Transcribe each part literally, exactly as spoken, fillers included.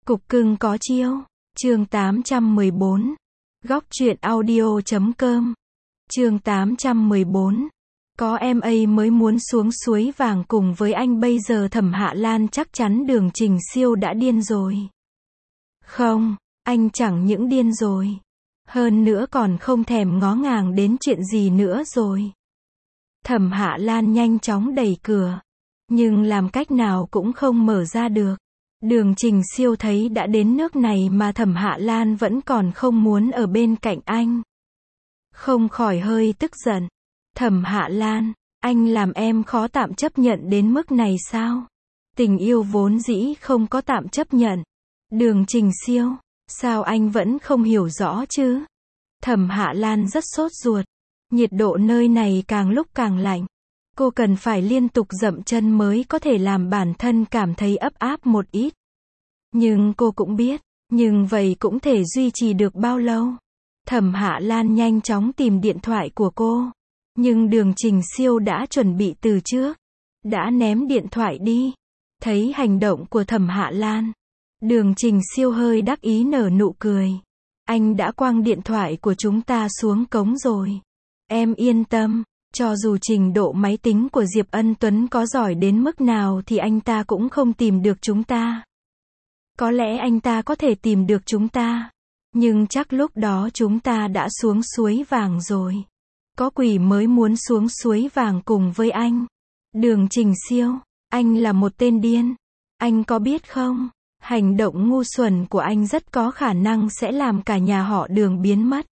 Cục cưng có chiêu. Chương tám trăm mười bốn. Góc truyện audio chấm com. Chương tám trăm mười bốn. Có em ấy mới muốn xuống suối vàng cùng với anh, bây giờ Thẩm Hạ Lan chắc chắn Đường Trình Siêu đã điên rồi. Không, anh chẳng những điên rồi. Hơn nữa còn không thèm ngó ngàng đến chuyện gì nữa rồi. Thẩm Hạ Lan nhanh chóng đẩy cửa. Nhưng làm cách nào cũng không mở ra được. Đường Trình Siêu thấy đã đến nước này mà Thẩm Hạ Lan vẫn còn không muốn ở bên cạnh anh. Không khỏi hơi tức giận. Thẩm Hạ Lan, anh làm em khó tạm chấp nhận đến mức này sao? Tình yêu vốn dĩ không có tạm chấp nhận. Đường Trình Siêu, sao anh vẫn không hiểu rõ chứ? Thẩm Hạ Lan rất sốt ruột. Nhiệt độ nơi này càng lúc càng lạnh. Cô cần phải liên tục dậm chân mới có thể làm bản thân cảm thấy ấp áp một ít. Nhưng cô cũng biết, nhưng vậy cũng thể duy trì được bao lâu? Thẩm Hạ Lan nhanh chóng tìm điện thoại của cô. Nhưng Đường Trình Siêu đã chuẩn bị từ trước. Đã ném điện thoại đi. Thấy hành động của Thẩm Hạ Lan, Đường Trình Siêu hơi đắc ý nở nụ cười. Anh đã quăng điện thoại của chúng ta xuống cống rồi. Em yên tâm. Cho dù trình độ máy tính của Diệp Ân Tuấn có giỏi đến mức nào thì anh ta cũng không tìm được chúng ta. Có lẽ anh ta có thể tìm được chúng ta. Nhưng chắc lúc đó chúng ta đã xuống suối vàng rồi. Có quỷ mới muốn xuống suối vàng cùng với anh. Đường Trình Siêu, anh là một tên điên. Anh có biết không? Hành động ngu xuẩn của anh rất có khả năng sẽ làm cả nhà họ Đường biến mất.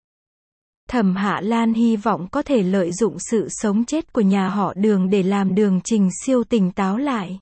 Thẩm Hạ Lan hy vọng có thể lợi dụng sự sống chết của nhà họ Đường để làm Đường Trình Siêu tỉnh táo lại.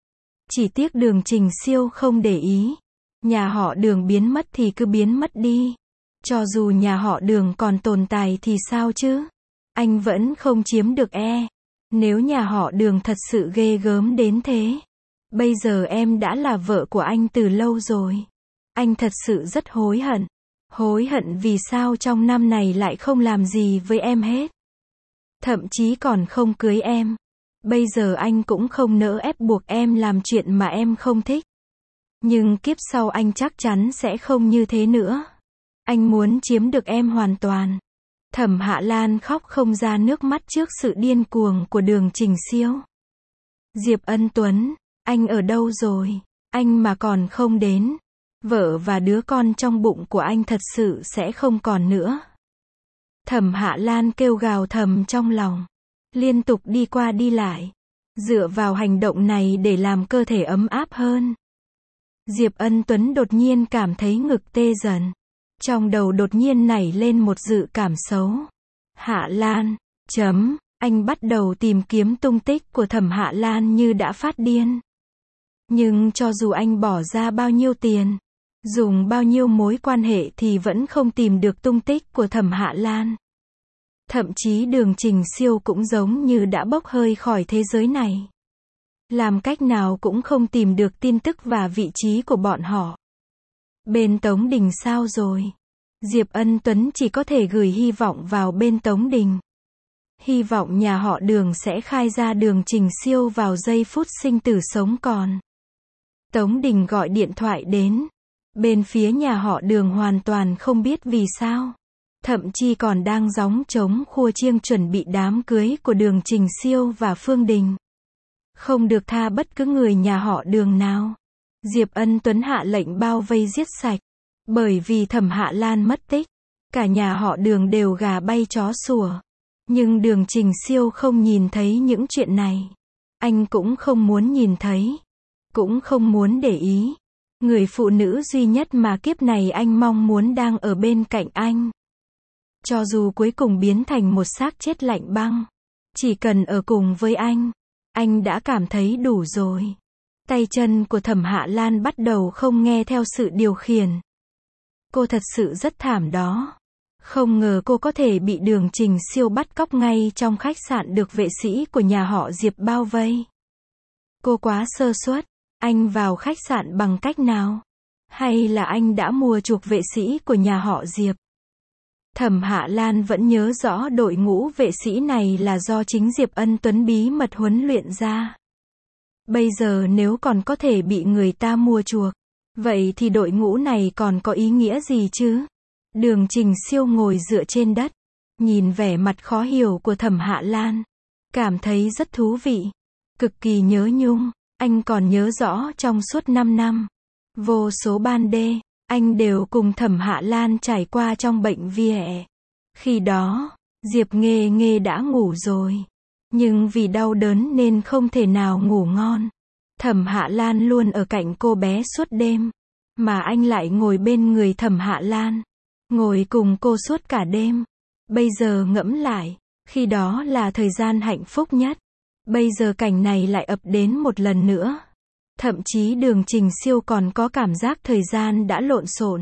Chỉ tiếc Đường Trình Siêu không để ý. Nhà họ Đường biến mất thì cứ biến mất đi. Cho dù nhà họ Đường còn tồn tại thì sao chứ? Anh vẫn không chiếm được e. Nếu nhà họ Đường thật sự ghê gớm đến thế, bây giờ em đã là vợ của anh từ lâu rồi. Anh thật sự rất hối hận. Hối hận vì sao trong năm này lại không làm gì với em hết. Thậm chí còn không cưới em. Bây giờ anh cũng không nỡ ép buộc em làm chuyện mà em không thích. Nhưng kiếp sau anh chắc chắn sẽ không như thế nữa. Anh muốn chiếm được em hoàn toàn. Thẩm Hạ Lan khóc không ra nước mắt trước sự điên cuồng của Đường Trình Siêu. Diệp Ân Tuấn, anh ở đâu rồi? Anh mà còn không đến, vợ và đứa con trong bụng của anh thật sự sẽ không còn nữa. Thẩm Hạ Lan kêu gào thầm trong lòng. Liên tục đi qua đi lại. Dựa vào hành động này để làm cơ thể ấm áp hơn. Diệp Ân Tuấn đột nhiên cảm thấy ngực tê dần. Trong đầu đột nhiên nảy lên một dự cảm xấu. Hạ Lan, chấm, anh bắt đầu tìm kiếm tung tích của Thẩm Hạ Lan như đã phát điên. Nhưng cho dù anh bỏ ra bao nhiêu tiền, dùng bao nhiêu mối quan hệ thì vẫn không tìm được tung tích của Thẩm Hạ Lan. Thậm chí Đường Trình Siêu cũng giống như đã bốc hơi khỏi thế giới này. Làm cách nào cũng không tìm được tin tức và vị trí của bọn họ. Bên Tống Đình sao rồi? Diệp Ân Tuấn chỉ có thể gửi hy vọng vào bên Tống Đình. Hy vọng nhà họ Đường sẽ khai ra Đường Trình Siêu vào giây phút sinh tử sống còn. Tống Đình gọi điện thoại đến. Bên phía nhà họ Đường hoàn toàn không biết vì sao. Thậm chí còn đang gióng trống khua chiêng chuẩn bị đám cưới của Đường Trình Siêu và Phương Đình. Không được tha bất cứ người nhà họ Đường nào. Diệp Ân Tuấn hạ lệnh bao vây giết sạch. Bởi vì Thẩm Hạ Lan mất tích, cả nhà họ Đường đều gà bay chó sủa. Nhưng Đường Trình Siêu không nhìn thấy những chuyện này. Anh cũng không muốn nhìn thấy. Cũng không muốn để ý. Người phụ nữ duy nhất mà kiếp này anh mong muốn đang ở bên cạnh anh. Cho dù cuối cùng biến thành một xác chết lạnh băng, chỉ cần ở cùng với anh, anh đã cảm thấy đủ rồi. Tay chân của Thẩm Hạ Lan bắt đầu không nghe theo sự điều khiển. Cô thật sự rất thảm đó. Không ngờ cô có thể bị Đường Trình Siêu bắt cóc ngay trong khách sạn được vệ sĩ của nhà họ Diệp bao vây. Cô quá sơ suất. Anh vào khách sạn bằng cách nào? Hay là anh đã mua chuộc vệ sĩ của nhà họ Diệp? Thẩm Hạ Lan vẫn nhớ rõ đội ngũ vệ sĩ này là do chính Diệp Ân Tuấn bí mật huấn luyện ra. Bây giờ nếu còn có thể bị người ta mua chuộc, Vậy thì đội ngũ này còn có ý nghĩa gì chứ? Đường Trình Siêu ngồi dựa trên đất, nhìn vẻ mặt khó hiểu của Thẩm Hạ Lan, cảm thấy rất thú vị, cực kỳ nhớ nhung. Anh còn nhớ rõ trong suốt năm năm, vô số ban đêm, anh đều cùng Thẩm Hạ Lan trải qua trong bệnh viện. Khi đó, Diệp Nghê Nghê đã ngủ rồi, nhưng vì đau đớn nên không thể nào ngủ ngon. Thẩm Hạ Lan luôn ở cạnh cô bé suốt đêm, mà anh lại ngồi bên người Thẩm Hạ Lan, ngồi cùng cô suốt cả đêm. Bây giờ ngẫm lại, khi đó là thời gian hạnh phúc nhất. Bây giờ cảnh này lại ập đến một lần nữa. Thậm chí Đường Trình Siêu còn có cảm giác thời gian đã lộn xộn.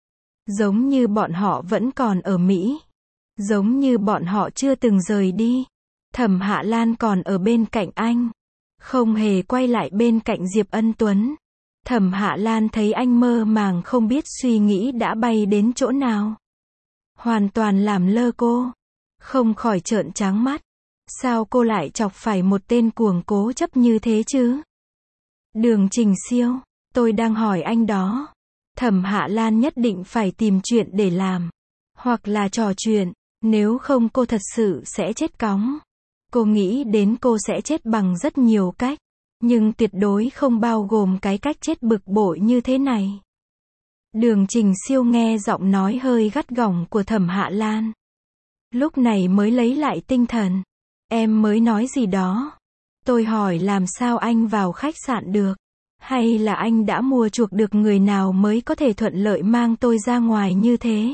Giống như bọn họ vẫn còn ở Mỹ. Giống như bọn họ chưa từng rời đi. Thẩm Hạ Lan còn ở bên cạnh anh, không hề quay lại bên cạnh Diệp Ân Tuấn. Thẩm Hạ Lan thấy anh mơ màng không biết suy nghĩ đã bay đến chỗ nào, hoàn toàn làm lơ cô, không khỏi trợn trắng mắt. Sao cô lại chọc phải một tên cuồng cố chấp như thế chứ? Đường Trình Siêu, tôi đang hỏi anh đó. Thẩm Hạ Lan nhất định phải tìm chuyện để làm, hoặc là trò chuyện, nếu không cô thật sự sẽ chết cóng. Cô nghĩ đến cô sẽ chết bằng rất nhiều cách, nhưng tuyệt đối không bao gồm cái cách chết bực bội như thế này. Đường Trình Siêu nghe giọng nói hơi gắt gỏng của Thẩm Hạ Lan, lúc này mới lấy lại tinh thần. Em mới nói gì đó? Tôi hỏi làm sao anh vào khách sạn được? Hay là anh đã mua chuộc được người nào mới có thể thuận lợi mang tôi ra ngoài như thế?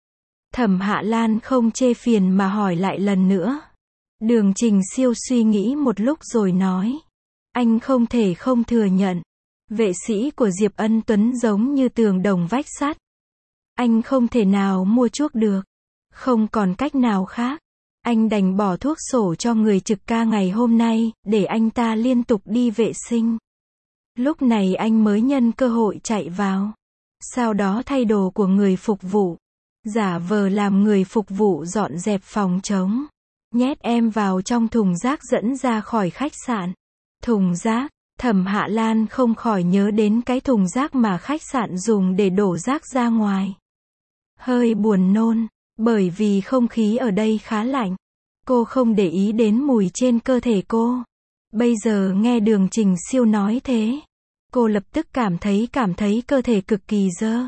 Thẩm Hạ Lan không chê phiền mà hỏi lại lần nữa. Đường Trình Siêu suy nghĩ một lúc rồi nói. Anh không thể không thừa nhận. Vệ sĩ của Diệp Ân Tuấn giống như tường đồng vách sắt. Anh không thể nào mua chuộc được. Không còn cách nào khác. Anh đành bỏ thuốc sổ cho người trực ca ngày hôm nay, để anh ta liên tục đi vệ sinh. Lúc này anh mới nhân cơ hội chạy vào. Sau đó thay đồ của người phục vụ. Giả vờ làm người phục vụ dọn dẹp phòng trống. Nhét em vào trong thùng rác dẫn ra khỏi khách sạn. Thùng rác, Thẩm Hạ Lan không khỏi nhớ đến cái thùng rác mà khách sạn dùng để đổ rác ra ngoài. Hơi buồn nôn, bởi vì không khí ở đây khá lạnh. Cô không để ý đến mùi trên cơ thể cô. Bây giờ nghe Đường Trình Siêu nói thế, cô lập tức cảm thấy cảm thấy cơ thể cực kỳ dơ.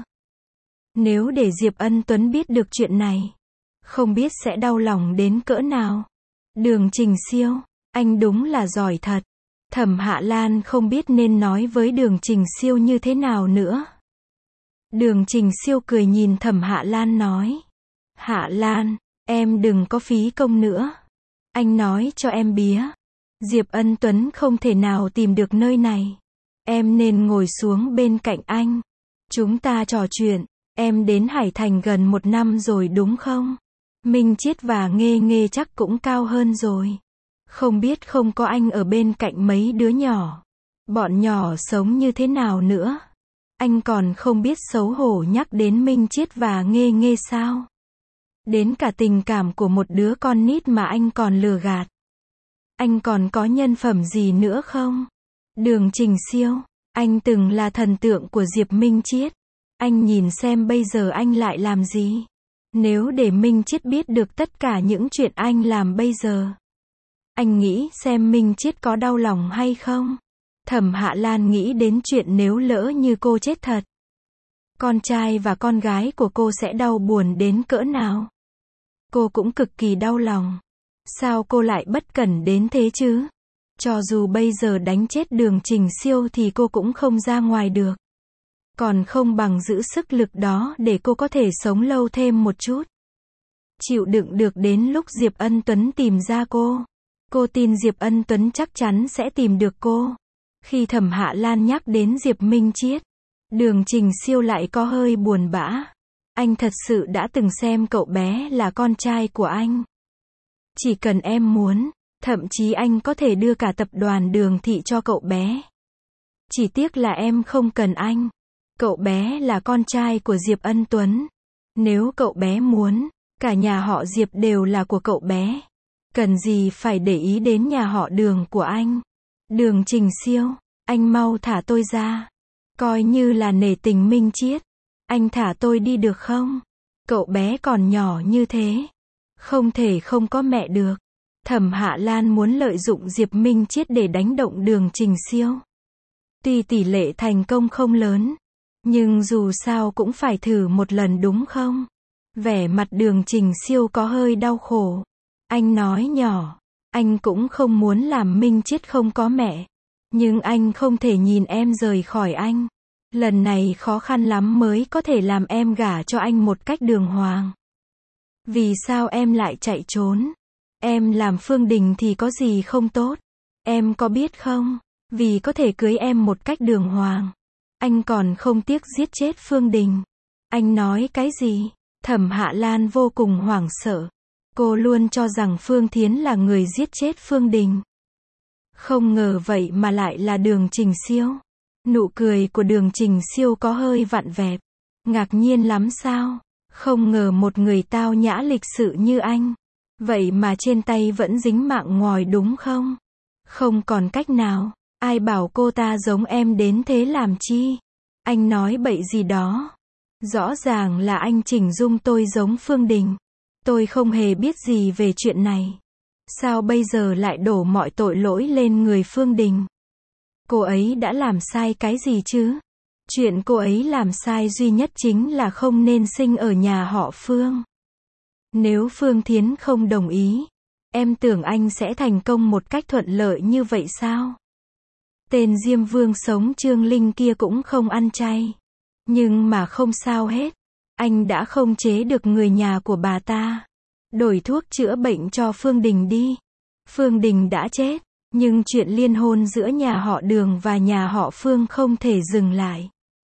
Nếu để Diệp Ân Tuấn biết được chuyện này, không biết sẽ đau lòng đến cỡ nào. Đường Trình Siêu, anh đúng là giỏi thật. Thẩm Hạ Lan không biết nên nói với Đường Trình Siêu như thế nào nữa. Đường Trình Siêu cười nhìn Thẩm Hạ Lan nói. Hạ Lan, em đừng có phí công nữa. Anh nói cho em bía. Diệp Ân Tuấn không thể nào tìm được nơi này. Em nên ngồi xuống bên cạnh anh. Chúng ta trò chuyện. Em đến Hải Thành gần một năm rồi đúng không? Minh Chiết và Nghê Nghê chắc cũng cao hơn rồi. Không biết không có anh ở bên cạnh mấy đứa nhỏ. Bọn nhỏ sống như thế nào nữa? Anh còn không biết xấu hổ nhắc đến Minh Chiết và Nghê Nghê sao? Đến cả tình cảm của một đứa con nít mà anh còn lừa gạt. Anh còn có nhân phẩm gì nữa không? Đường Trình Siêu, anh từng là thần tượng của Diệp Minh Chiết. Anh nhìn xem bây giờ anh lại làm gì? Nếu để Minh Chiết biết được tất cả những chuyện anh làm bây giờ, anh nghĩ xem Minh Chiết có đau lòng hay không? Thẩm Hạ Lan nghĩ đến chuyện nếu lỡ như cô chết thật, con trai và con gái của cô sẽ đau buồn đến cỡ nào? Cô cũng cực kỳ đau lòng. Sao cô lại bất cẩn đến thế chứ? Cho dù bây giờ đánh chết Đường Trình Siêu thì cô cũng không ra ngoài được. Còn không bằng giữ sức lực đó để cô có thể sống lâu thêm một chút. Chịu đựng được đến lúc Diệp Ân Tuấn tìm ra cô. Cô tin Diệp Ân Tuấn chắc chắn sẽ tìm được cô. Khi Thẩm Hạ Lan nhắc đến Diệp Minh Chiết, Đường Trình Siêu lại có hơi buồn bã. Anh thật sự đã từng xem cậu bé là con trai của anh. Chỉ cần em muốn, thậm chí anh có thể đưa cả tập đoàn Đường Thị cho cậu bé. Chỉ tiếc là em không cần anh. Cậu bé là con trai của Diệp Ân Tuấn. Nếu cậu bé muốn, cả nhà họ Diệp đều là của cậu bé. Cần gì phải để ý đến nhà họ Đường của anh? Đường Trình Siêu, anh mau thả tôi ra. Coi như là nể tình Minh Chiết. Anh thả tôi đi được không? Cậu bé còn nhỏ như thế. Không thể không có mẹ được. Thẩm Hạ Lan muốn lợi dụng Diệp Minh Chiết để đánh động Đường Trình Siêu. Tuy tỷ lệ thành công không lớn, nhưng dù sao cũng phải thử một lần đúng không? Vẻ mặt Đường Trình Siêu có hơi đau khổ. Anh nói nhỏ, anh cũng không muốn làm Minh Chiết không có mẹ. Nhưng anh không thể nhìn em rời khỏi anh. Lần này khó khăn lắm mới có thể làm em gả cho anh một cách đường hoàng. Vì sao em lại chạy trốn? Em làm Phương Đình thì có gì không tốt? Em có biết không? Vì có thể cưới em một cách đường hoàng, anh còn không tiếc giết chết Phương Đình. Anh nói cái gì? Thẩm Hạ Lan vô cùng hoảng sợ. Cô luôn cho rằng Phương Thiến là người giết chết Phương Đình. Không ngờ vậy mà lại là Đường Trình Siêu. Nụ cười của Đường Trình Siêu có hơi vặn vẹo. Ngạc nhiên lắm sao? Không ngờ một người tao nhã lịch sự như anh, vậy mà trên tay vẫn dính mạng ngòi đúng không? Không còn cách nào. Ai bảo cô ta giống em đến thế làm chi? Anh nói bậy gì đó. Rõ ràng là anh chỉnh dung tôi giống Phương Đình. Tôi không hề biết gì về chuyện này. Sao bây giờ lại đổ mọi tội lỗi lên người Phương Đình? Cô ấy đã làm sai cái gì chứ? Chuyện cô ấy làm sai duy nhất chính là không nên sinh ở nhà họ Phương. Nếu Phương Thiến không đồng ý, em tưởng anh sẽ thành công một cách thuận lợi như vậy sao? Tên Diêm Vương sống Trương Linh kia cũng không ăn chay. Nhưng mà không sao hết. Anh đã không chế được người nhà của bà ta. Đổi thuốc chữa bệnh cho Phương Đình đi. Phương Đình đã chết. Nhưng chuyện liên hôn giữa nhà họ Đường và nhà họ Phương không thể dừng lại.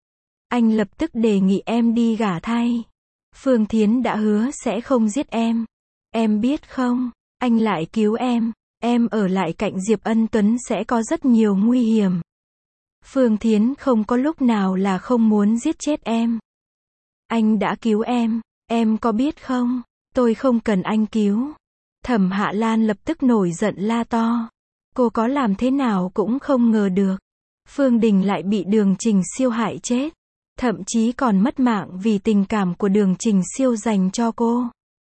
Anh lập tức đề nghị em đi gả thay. Phương Thiến đã hứa sẽ không giết em. Em biết không, anh lại cứu em. Em ở lại cạnh Diệp Ân Tuấn sẽ có rất nhiều nguy hiểm. Phương Thiến không có lúc nào là không muốn giết chết em. Anh đã cứu em, em có biết không? Tôi không cần anh cứu. Thẩm Hạ Lan lập tức nổi giận la to. Cô có làm thế nào cũng không ngờ được. Phương Đình lại bị Đường Trình Siêu hại chết. Thậm chí còn mất mạng vì tình cảm của Đường Trình Siêu dành cho cô.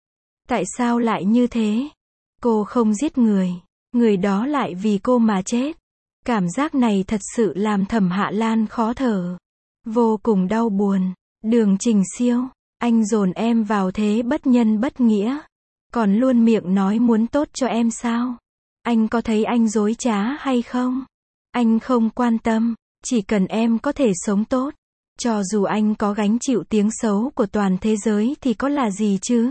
Tại sao lại như thế? Cô không giết người. Người đó lại vì cô mà chết. Cảm giác này thật sự làm Thẩm Hạ Lan khó thở. Vô cùng đau buồn. Đường Trình Siêu, anh dồn em vào thế bất nhân bất nghĩa. Còn luôn miệng nói muốn tốt cho em sao? Anh có thấy anh dối trá hay không? Anh không quan tâm. Chỉ cần em có thể sống tốt. Cho dù anh có gánh chịu tiếng xấu của toàn thế giới thì có là gì chứ?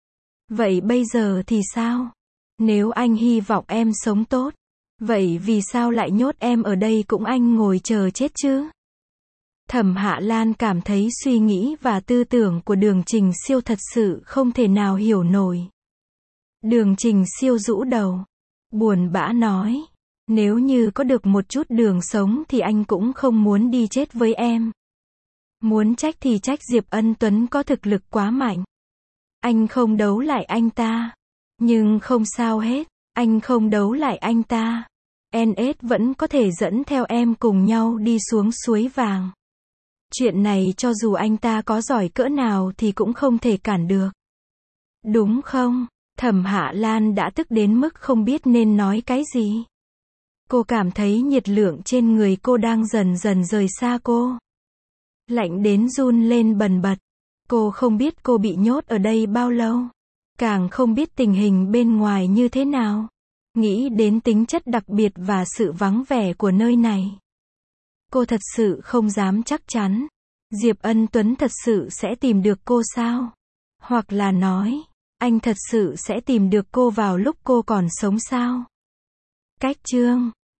Vậy bây giờ thì sao? Nếu anh hy vọng em sống tốt, vậy vì sao lại nhốt em ở đây cũng anh ngồi chờ chết chứ? Thẩm Hạ Lan cảm thấy suy nghĩ và tư tưởng của Đường Trình Siêu thật sự không thể nào hiểu nổi. Đường Trình Siêu rũ đầu, buồn bã nói, nếu như có được một chút đường sống thì anh cũng không muốn đi chết với em. Muốn trách thì trách Diệp Ân Tuấn có thực lực quá mạnh. Anh không đấu lại anh ta. Nhưng không sao hết, anh không đấu lại anh ta. en ét vẫn có thể dẫn theo em cùng nhau đi xuống suối vàng. Chuyện này cho dù anh ta có giỏi cỡ nào thì cũng không thể cản được. Đúng không? Thẩm Hạ Lan đã tức đến mức không biết nên nói cái gì. Cô cảm thấy nhiệt lượng trên người cô đang dần dần rời xa cô. Lạnh đến run lên bần bật. Cô không biết cô bị nhốt ở đây bao lâu. Càng không biết tình hình bên ngoài như thế nào. Nghĩ đến tính chất đặc biệt và sự vắng vẻ của nơi này. Cô thật sự không dám chắc chắn. Diệp Ân Tuấn thật sự sẽ tìm được cô sao? Hoặc là nói, anh thật sự sẽ tìm được cô vào lúc cô còn sống sao? Cách chương